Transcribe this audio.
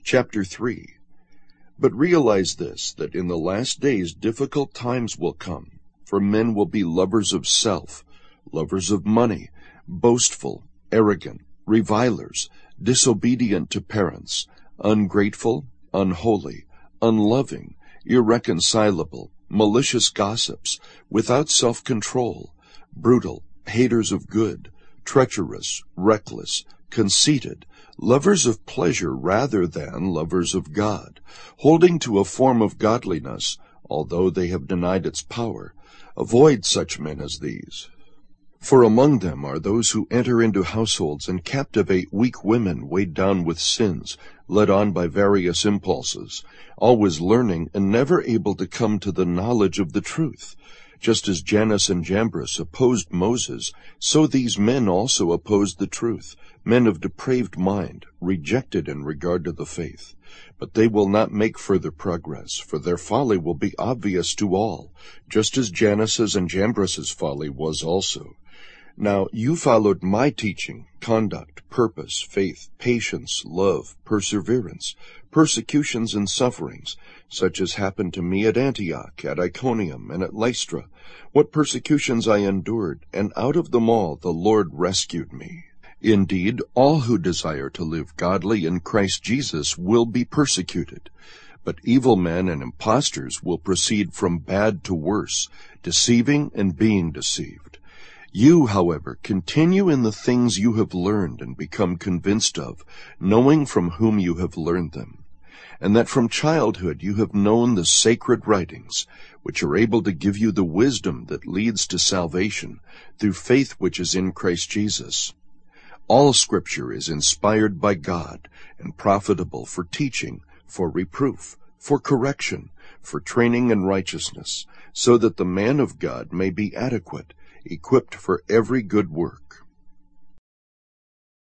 Chapter 3. But realize this, that in the last days difficult times will come, for men will be lovers of self, lovers of money, boastful, arrogant, revilers, disobedient to parents, ungrateful, unholy, unloving, irreconcilable, malicious gossips, without self-control, brutal, haters of good, treacherous, reckless, conceited, lovers of pleasure rather than lovers of God, holding to a form of godliness, although they have denied its power. Avoid such men as these. For among them are those who enter into households and captivate weak women weighed down with sins, led on by various impulses, always learning and never able to come to the knowledge of the truth. Just as Jannes and Jambres opposed Moses, so these men also opposed the truth, men of depraved mind, rejected in regard to the faith. But they will not make further progress, for their folly will be obvious to all, just as Jannes's and Jambres's folly was also. Now you followed my teaching, conduct, purpose, faith, patience, love, perseverance, persecutions and sufferings, such as happened to me at Antioch, at Iconium, and at Lystra, what persecutions I endured, and out of them all the Lord rescued me. Indeed, all who desire to live godly in Christ Jesus will be persecuted. But evil men and impostors will proceed from bad to worse, deceiving and being deceived. You, however, continue in the things you have learned and become convinced of, knowing from whom you have learned them, and that from childhood you have known the sacred writings, which are able to give you the wisdom that leads to salvation, through faith which is in Christ Jesus. All Scripture is inspired by God and profitable for teaching, for reproof, for correction, for training in righteousness, so that the man of God may be adequate, equipped for every good work.